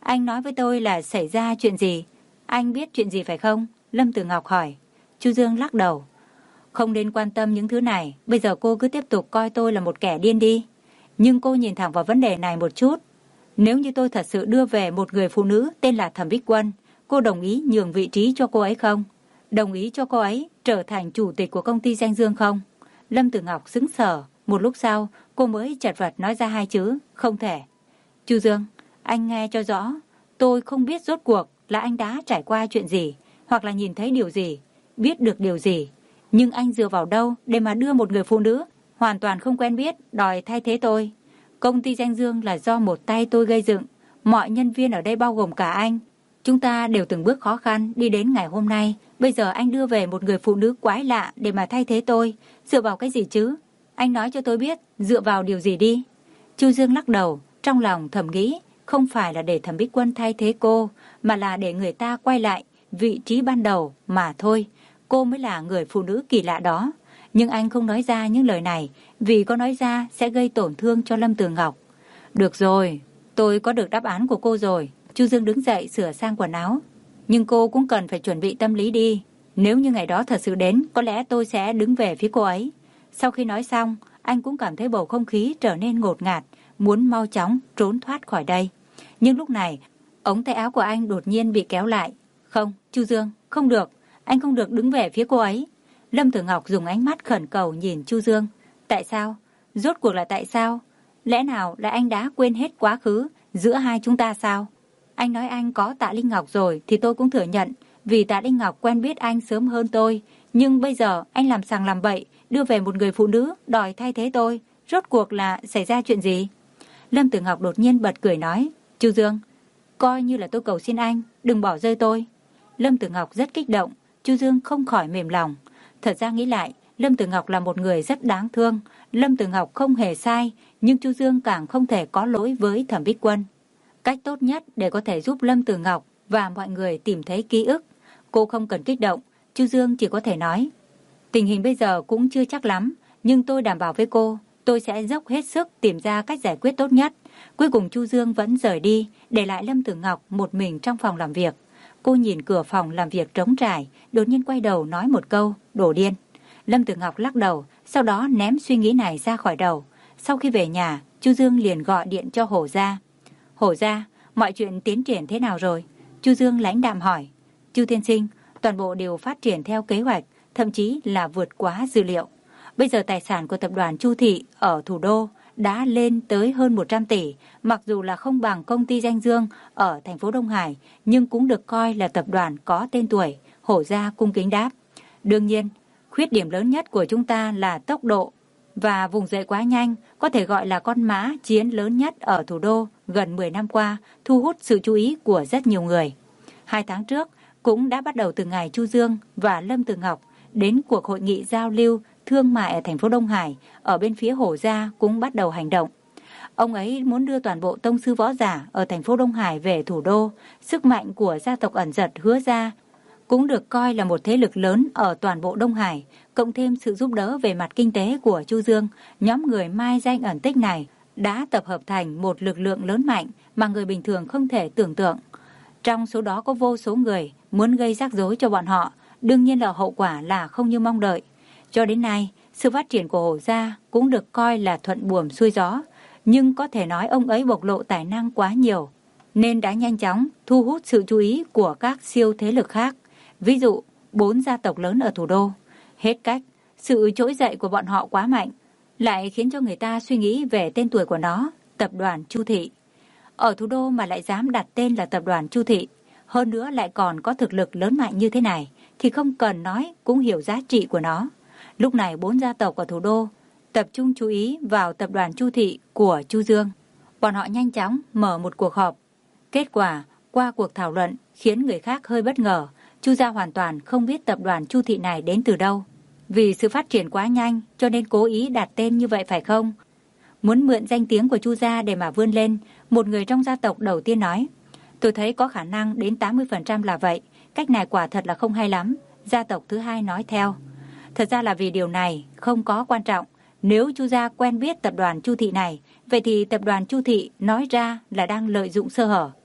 Anh nói với tôi là xảy ra chuyện gì? Anh biết chuyện gì phải không? Lâm Tử Ngọc hỏi. Chu Dương lắc đầu. Không nên quan tâm những thứ này, bây giờ cô cứ tiếp tục coi tôi là một kẻ điên đi. Nhưng cô nhìn thẳng vào vấn đề này một chút. Nếu như tôi thật sự đưa về một người phụ nữ tên là Thẩm Bích Quân, cô đồng ý nhường vị trí cho cô ấy không? Đồng ý cho cô ấy trở thành chủ tịch của công ty Danh Dương không? Lâm Tử Ngọc sững sờ, một lúc sau cô mới chật vật nói ra hai chữ, không thể. Chu Dương, anh nghe cho rõ, tôi không biết rốt cuộc là anh đã trải qua chuyện gì, hoặc là nhìn thấy điều gì, biết được điều gì. Nhưng anh dựa vào đâu để mà đưa một người phụ nữ hoàn toàn không quen biết đòi thay thế tôi? Công ty Danh Dương là do một tay tôi gây dựng, mọi nhân viên ở đây bao gồm cả anh. Chúng ta đều từng bước khó khăn đi đến ngày hôm nay. Bây giờ anh đưa về một người phụ nữ quái lạ để mà thay thế tôi. Dựa vào cái gì chứ? Anh nói cho tôi biết, dựa vào điều gì đi? Chu Dương lắc đầu, trong lòng thầm nghĩ, không phải là để Thẩm Bích Quân thay thế cô, mà là để người ta quay lại vị trí ban đầu mà thôi. Cô mới là người phụ nữ kỳ lạ đó. Nhưng anh không nói ra những lời này, vì có nói ra sẽ gây tổn thương cho Lâm Tử Ngọc. Được rồi, tôi có được đáp án của cô rồi. Chu Dương đứng dậy sửa sang quần áo. Nhưng cô cũng cần phải chuẩn bị tâm lý đi. Nếu như ngày đó thật sự đến, có lẽ tôi sẽ đứng về phía cô ấy. Sau khi nói xong, anh cũng cảm thấy bầu không khí trở nên ngột ngạt, muốn mau chóng trốn thoát khỏi đây. Nhưng lúc này, ống tay áo của anh đột nhiên bị kéo lại. Không, Chu Dương, không được. Anh không được đứng về phía cô ấy. Lâm Tử Ngọc dùng ánh mắt khẩn cầu nhìn Chu Dương. Tại sao? Rốt cuộc là tại sao? Lẽ nào là anh đã quên hết quá khứ giữa hai chúng ta sao? Anh nói anh có Tạ Linh Ngọc rồi thì tôi cũng thừa nhận, vì Tạ Linh Ngọc quen biết anh sớm hơn tôi. Nhưng bây giờ anh làm sằng làm bậy, đưa về một người phụ nữ đòi thay thế tôi. Rốt cuộc là xảy ra chuyện gì? Lâm Tử Ngọc đột nhiên bật cười nói. Chu Dương, coi như là tôi cầu xin anh, đừng bỏ rơi tôi. Lâm Tử Ngọc rất kích động, Chu Dương không khỏi mềm lòng. Thật ra nghĩ lại, Lâm Tử Ngọc là một người rất đáng thương. Lâm Tử Ngọc không hề sai, nhưng Chu Dương càng không thể có lỗi với Thẩm Bích Quân. Cách tốt nhất để có thể giúp Lâm Tử Ngọc và mọi người tìm thấy ký ức. Cô không cần kích động, Chu Dương chỉ có thể nói. Tình hình bây giờ cũng chưa chắc lắm, nhưng tôi đảm bảo với cô, tôi sẽ dốc hết sức tìm ra cách giải quyết tốt nhất. Cuối cùng Chu Dương vẫn rời đi, để lại Lâm Tử Ngọc một mình trong phòng làm việc. Cô nhìn cửa phòng làm việc trống trải, đột nhiên quay đầu nói một câu, đồ điên. Lâm Tử Ngọc lắc đầu, sau đó ném suy nghĩ này ra khỏi đầu. Sau khi về nhà, Chu Dương liền gọi điện cho Hổ Gia. Hổ Gia, mọi chuyện tiến triển thế nào rồi? Chu Dương lãnh đạm hỏi. Chu tiên sinh, toàn bộ đều phát triển theo kế hoạch, thậm chí là vượt quá dữ liệu. Bây giờ tài sản của tập đoàn Chu Thị ở thủ đô đã lên tới hơn một trăm tỷ, mặc dù là không bằng công ty Danh Dương ở thành phố Đông Hải, nhưng cũng được coi là tập đoàn có tên tuổi. Hổ Gia cung kính đáp. Đương nhiên, khuyết điểm lớn nhất của chúng ta là tốc độ và vùng dậy quá nhanh, có thể gọi là con mã chiến lớn nhất ở thủ đô gần mười năm qua, thu hút sự chú ý của rất nhiều người. Hai tháng trước, cũng đã bắt đầu từ ngày Chu Dương và Lâm Tử Ngọc đến cuộc hội nghị giao lưu thương mại ở thành phố Đông Hải, ở bên phía Hổ Gia cũng bắt đầu hành động. Ông ấy muốn đưa toàn bộ tông sư võ giả ở thành phố Đông Hải về thủ đô. Sức mạnh của gia tộc ẩn giật Hứa Gia cũng được coi là một thế lực lớn ở toàn bộ Đông Hải, cộng thêm sự giúp đỡ về mặt kinh tế của Chu Dương, nhóm người mai danh ẩn tích này đã tập hợp thành một lực lượng lớn mạnh mà người bình thường không thể tưởng tượng. Trong số đó có vô số người muốn gây rắc rối cho bọn họ, đương nhiên là hậu quả là không như mong đợi. Cho đến nay, sự phát triển của Hổ Gia cũng được coi là thuận buồm xuôi gió, nhưng có thể nói ông ấy bộc lộ tài năng quá nhiều, nên đã nhanh chóng thu hút sự chú ý của các siêu thế lực khác. Ví dụ, bốn gia tộc lớn ở thủ đô. Hết cách, sự trỗi dậy của bọn họ quá mạnh, lại khiến cho người ta suy nghĩ về tên tuổi của nó, tập đoàn Chu Thị. Ở thủ đô mà lại dám đặt tên là tập đoàn Chu Thị, hơn nữa lại còn có thực lực lớn mạnh như thế này, thì không cần nói cũng hiểu giá trị của nó. Lúc này bốn gia tộc ở thủ đô tập trung chú ý vào tập đoàn Chu Thị của Chu Dương. Bọn họ nhanh chóng mở một cuộc họp. Kết quả, qua cuộc thảo luận khiến người khác hơi bất ngờ. Chu gia hoàn toàn không biết tập đoàn Chu Thị này đến từ đâu. Vì sự phát triển quá nhanh cho nên cố ý đặt tên như vậy phải không? Muốn mượn danh tiếng của Chu gia để mà vươn lên, một người trong gia tộc đầu tiên nói. Tôi thấy có khả năng đến tám mươi phần trăm là vậy. Cách này quả thật là không hay lắm. Gia tộc thứ hai nói theo. Thật ra là vì điều này không có quan trọng. Nếu Chu gia quen biết tập đoàn Chu Thị này, vậy thì tập đoàn Chu Thị nói ra là đang lợi dụng sơ hở.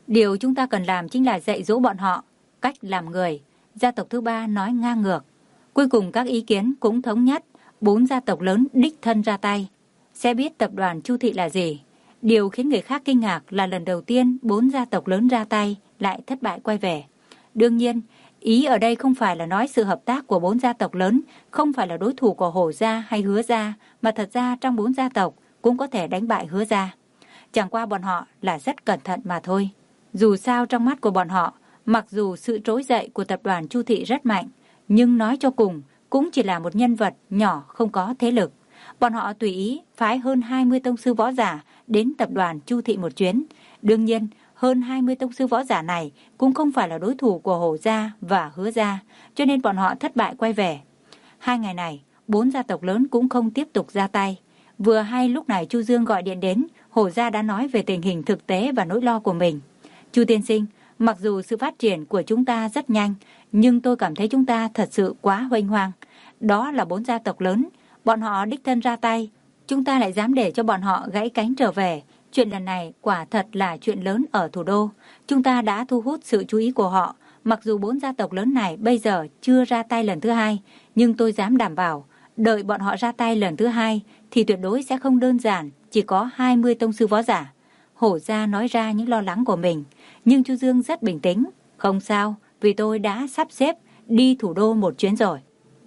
Điều chúng ta cần làm chính là dạy dỗ bọn họ cách làm người. Gia tộc thứ ba nói ngang ngược. Cuối cùng các ý kiến cũng thống nhất, bốn gia tộc lớn đích thân ra tay. Sẽ biết tập đoàn Chu Thị là gì. Điều khiến người khác kinh ngạc là lần đầu tiên bốn gia tộc lớn ra tay lại thất bại quay về. Đương nhiên, ý ở đây không phải là nói sự hợp tác của bốn gia tộc lớn không phải là đối thủ của Hổ gia hay Hứa gia, mà thật ra trong bốn gia tộc cũng có thể đánh bại Hứa gia. Chẳng qua bọn họ là rất cẩn thận mà thôi. Dù sao trong mắt của bọn họ, mặc dù sự trỗi dậy của tập đoàn Chu Thị rất mạnh, nhưng nói cho cùng cũng chỉ là một nhân vật nhỏ không có thế lực. Bọn họ tùy ý phái hơn hai mươi tông sư võ giả đến tập đoàn Chu Thị một chuyến. Đương nhiên, hơn hai mươi tông sư võ giả này cũng không phải là đối thủ của Hổ gia và Hứa gia, cho nên bọn họ thất bại quay về. Hai ngày này, bốn gia tộc lớn cũng không tiếp tục ra tay. Vừa hay lúc này Chu Dương gọi điện đến, Hổ gia đã nói về tình hình thực tế và nỗi lo của mình. Chu tiên sinh, mặc dù sự phát triển của chúng ta rất nhanh, nhưng tôi cảm thấy chúng ta thật sự quá huênh hoang. Đó là bốn gia tộc lớn, bọn họ đích thân ra tay, chúng ta lại dám để cho bọn họ gãy cánh trở về. Chuyện lần này quả thật là chuyện lớn ở thủ đô. Chúng ta đã thu hút sự chú ý của họ. Mặc dù bốn gia tộc lớn này bây giờ chưa ra tay lần thứ hai, nhưng tôi dám đảm bảo, đợi bọn họ ra tay lần thứ hai thì tuyệt đối sẽ không đơn giản, chỉ có hai mươi tông sư võ giả. Hổ gia nói ra những lo lắng của mình, nhưng Chu Dương rất bình tĩnh. Không sao, vì tôi đã sắp xếp đi thủ đô một chuyến rồi.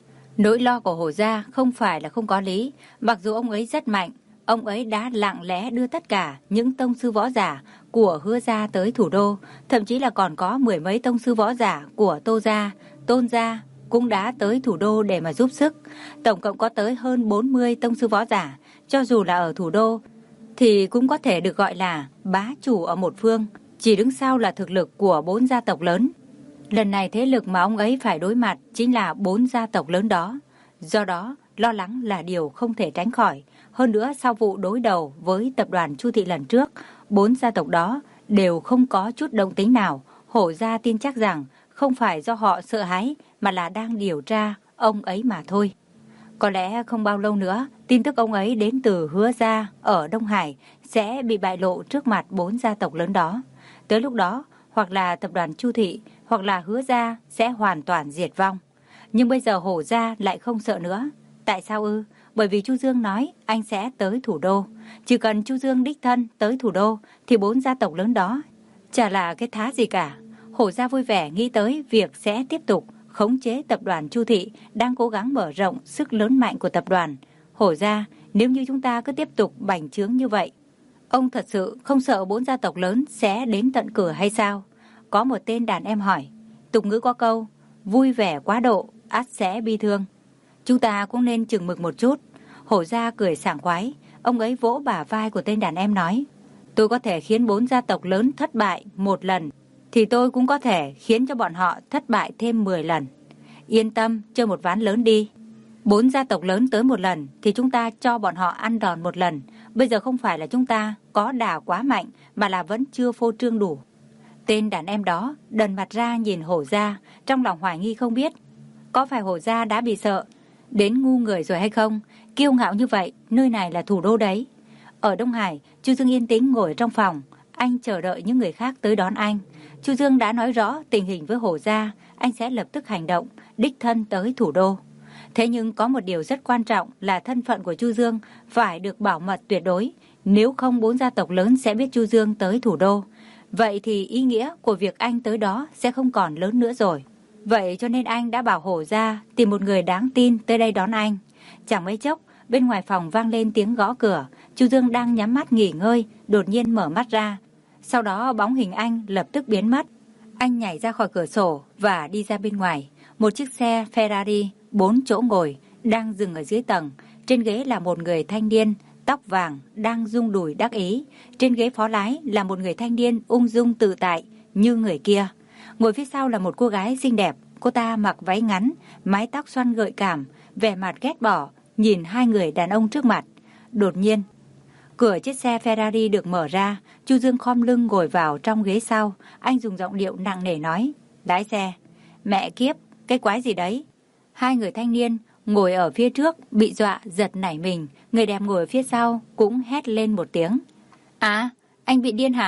Nỗi lo của Hổ gia không phải là không có lý, mặc dù ông ấy rất mạnh, ông ấy đã lặng lẽ đưa tất cả những tông sư võ giả của Hứa gia tới thủ đô, thậm chí là còn có mười mấy tông sư võ giả của Tô gia, Tôn gia cũng đã tới thủ đô để mà giúp sức. Tổng cộng có tới hơn bốn mươi tông sư võ giả, cho dù là ở thủ đô thì cũng có thể được gọi là bá chủ ở một phương, chỉ đứng sau là thực lực của bốn gia tộc lớn. Lần này thế lực mà ông ấy phải đối mặt chính là bốn gia tộc lớn đó. Do đó, lo lắng là điều không thể tránh khỏi. Hơn nữa, sau vụ đối đầu với tập đoàn Chu Thị lần trước, bốn gia tộc đó đều không có chút động tĩnh nào. Hổ gia tin chắc rằng không phải do họ sợ hãi, mà là đang điều tra ông ấy mà thôi. Có lẽ không bao lâu nữa, tin tức ông ấy đến từ Hứa gia ở Đông Hải sẽ bị bại lộ trước mặt bốn gia tộc lớn đó. Tới lúc đó, hoặc là tập đoàn Chu Thị, hoặc là Hứa gia sẽ hoàn toàn diệt vong. Nhưng bây giờ Hổ gia lại không sợ nữa. Tại sao ư? Bởi vì Chu Dương nói anh sẽ tới thủ đô. Chỉ cần Chu Dương đích thân tới thủ đô thì bốn gia tộc lớn đó chả là cái thá gì cả. Hổ gia vui vẻ nghĩ tới việc sẽ tiếp tục khống chế tập đoàn Chu Thị đang cố gắng mở rộng sức lớn mạnh của tập đoàn. Hổ gia, nếu như chúng ta cứ tiếp tục bành trướng như vậy, ông thật sự không sợ bốn gia tộc lớn sẽ đến tận cửa hay sao? Có một tên đàn em hỏi. Tục ngữ có câu, vui vẻ quá độ, ắt sẽ bi thương. Chúng ta cũng nên chừng mực một chút. Hổ gia cười sảng khoái, ông ấy vỗ bả vai của tên đàn em nói, tôi có thể khiến bốn gia tộc lớn thất bại một lần, thì tôi cũng có thể khiến cho bọn họ thất bại thêm mười lần. Yên tâm, chơi một ván lớn đi. Bốn gia tộc lớn tới một lần thì chúng ta cho bọn họ ăn đòn một lần. Bây giờ không phải là chúng ta có đà quá mạnh, mà là vẫn chưa phô trương đủ. Tên đàn em đó đần mặt ra nhìn Hổ gia, trong lòng hoài nghi không biết có phải Hổ gia đã bị sợ đến ngu người rồi hay không. Kiêu ngạo như vậy, nơi này là thủ đô đấy. Ở Đông Hải, Chu Dương yên tĩnh ngồi trong phòng, anh chờ đợi những người khác tới đón anh. Chu Dương đã nói rõ tình hình với Hổ gia, anh sẽ lập tức hành động, đích thân tới thủ đô. Thế nhưng có một điều rất quan trọng là thân phận của Chu Dương phải được bảo mật tuyệt đối, nếu không bốn gia tộc lớn sẽ biết Chu Dương tới thủ đô. Vậy thì ý nghĩa của việc anh tới đó sẽ không còn lớn nữa rồi. Vậy cho nên anh đã bảo Hổ gia tìm một người đáng tin tới đây đón anh. Chẳng mấy chốc, bên ngoài phòng vang lên tiếng gõ cửa. Chu Dương đang nhắm mắt nghỉ ngơi, đột nhiên mở mắt ra. Sau đó bóng hình anh lập tức biến mất. Anh nhảy ra khỏi cửa sổ và đi ra bên ngoài. Một chiếc xe Ferrari bốn chỗ ngồi đang dừng ở dưới tầng. Trên ghế là một người thanh niên tóc vàng đang rung đùi đắc ý. Trên ghế phó lái là một người thanh niên ung dung tự tại như người kia. Ngồi phía sau là một cô gái xinh đẹp. Cô ta mặc váy ngắn, mái tóc xoăn gợi cảm, vẻ mặt ghét bỏ nhìn hai người đàn ông trước mặt. Đột nhiên, cửa chiếc xe Ferrari được mở ra. Chu Dương khom lưng ngồi vào trong ghế sau. Anh dùng giọng điệu nặng nề nói, lái xe. Mẹ kiếp, cái quái gì đấy? Hai người thanh niên ngồi ở phía trước bị dọa giật nảy mình. Người đẹp ngồi ở phía sau cũng hét lên một tiếng. À, anh bị điên hả?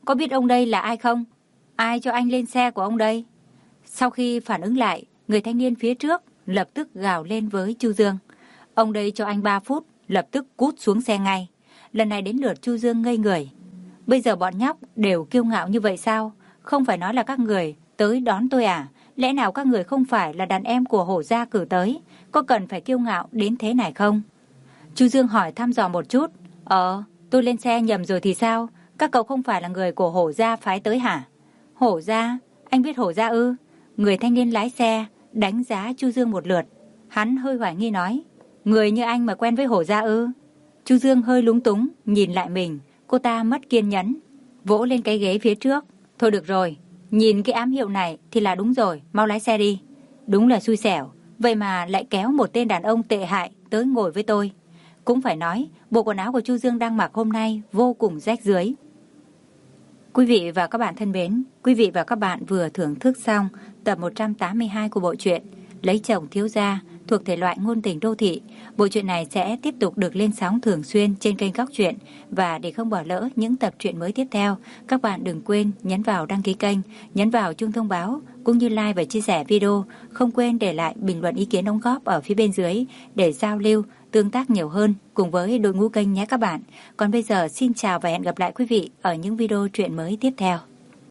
có biết ông đây là ai không? Ai cho anh lên xe của ông đây? Sau khi phản ứng lại, người thanh niên phía trước lập tức gào lên với Chu Dương. Ông đây cho anh ba phút, lập tức cút xuống xe ngay. Lần này đến lượt Chu Dương ngây người. Bây giờ bọn nhóc đều kiêu ngạo như vậy sao? Không phải nói là các người tới đón tôi à? Lẽ nào các người không phải là đàn em của Hổ gia cử tới? Có cần phải kiêu ngạo đến thế này không? Chu Dương hỏi thăm dò một chút. Ờ, tôi lên xe nhầm rồi thì sao? Các cậu không phải là người của Hổ gia phái tới hả? Hổ gia? Anh biết Hổ gia ư? Người thanh niên lái xe đánh giá Chu Dương một lượt. Hắn hơi hoài nghi nói, người như anh mà quen với Hổ gia ư? Chu Dương hơi lúng túng, nhìn lại mình. Cô ta mất kiên nhẫn, vỗ lên cái ghế phía trước. Thôi được rồi, nhìn cái ám hiệu này thì là đúng rồi, mau lái xe đi. Đúng là xui xẻo, vậy mà lại kéo một tên đàn ông tệ hại tới ngồi với tôi. Cũng phải nói, bộ quần áo của Chu Dương đang mặc hôm nay vô cùng rách rưới. Quý vị và các bạn thân mến, quý vị và các bạn vừa thưởng thức xong tập một trăm tám mươi hai của bộ truyện Lấy chồng thiếu gia thuộc thể loại ngôn tình đô thị. Bộ truyện này sẽ tiếp tục được lên sóng thường xuyên trên kênh Góc Truyện, và để không bỏ lỡ những tập truyện mới tiếp theo, các bạn đừng quên nhấn vào đăng ký kênh, nhấn vào chuông thông báo cũng như like và chia sẻ video. Không quên để lại bình luận ý kiến đóng góp ở phía bên dưới để giao lưu, tương tác nhiều hơn cùng với đội ngũ kênh nhé các bạn. Còn bây giờ xin chào và hẹn gặp lại quý vị ở những video truyện mới tiếp theo.